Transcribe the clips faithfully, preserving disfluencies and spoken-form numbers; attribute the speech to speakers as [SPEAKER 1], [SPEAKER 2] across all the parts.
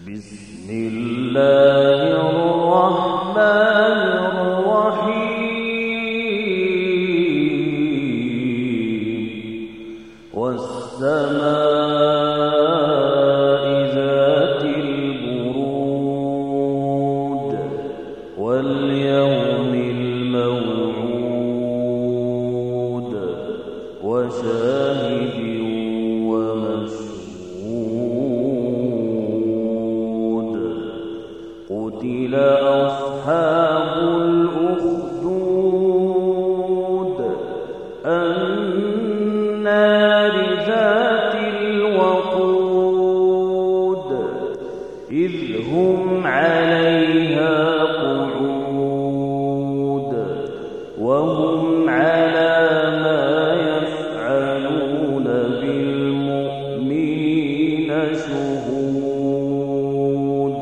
[SPEAKER 1] بسم الله الرحمن الرحيم والسماء ذات البروج واليوم الموعود وشاهد ومشهود قتل أصحاب الأخدود النار ذات الوقود إذ هم عليها قعود وهم على ما يفعلون بالمؤمنين شهود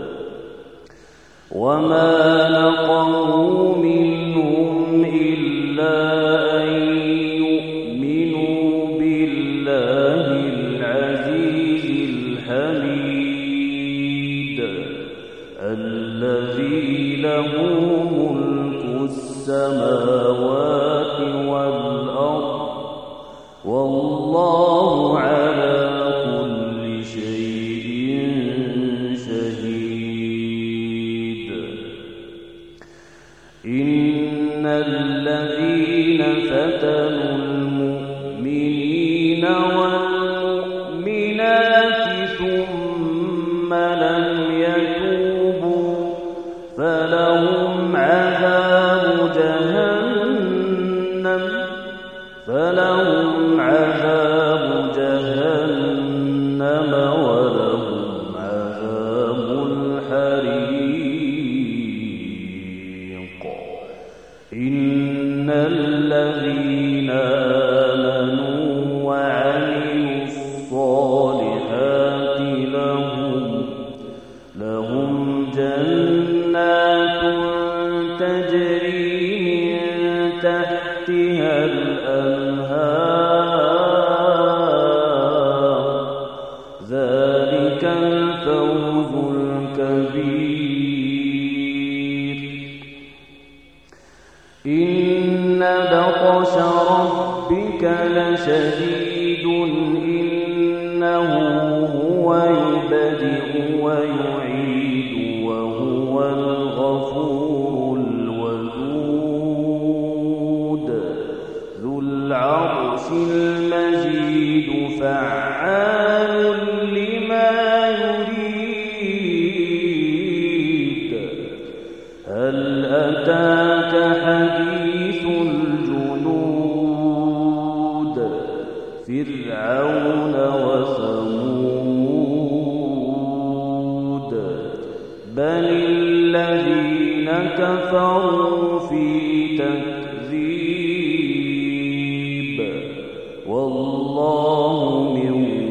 [SPEAKER 1] وما نقموا منهم إلا أن يؤمنوا بالله العزيز الحميد الذي له ملك السماوات والأرض والله على كل شيء شهيد. إن الذين فتنوا المؤمنين والمؤمنات ثم لم يتوبوا فلهم عذاب جهنم فلهم عذاب جهنم ولهم عذاب الحريق. إن الذين آمنوا وعملوا الصالحات لهم لهم جنات تجري من تحتها الأنهار ذلك الفوز الكبير. إن بطش ربك لشديد إنه هو يبدئ ويعيد وهو الغفور الودود ذو العرش المجيد فعال لما يريد. هل أتاك حديث الجنود فرعون وثمود بل الذين كفروا في تكذيب والله من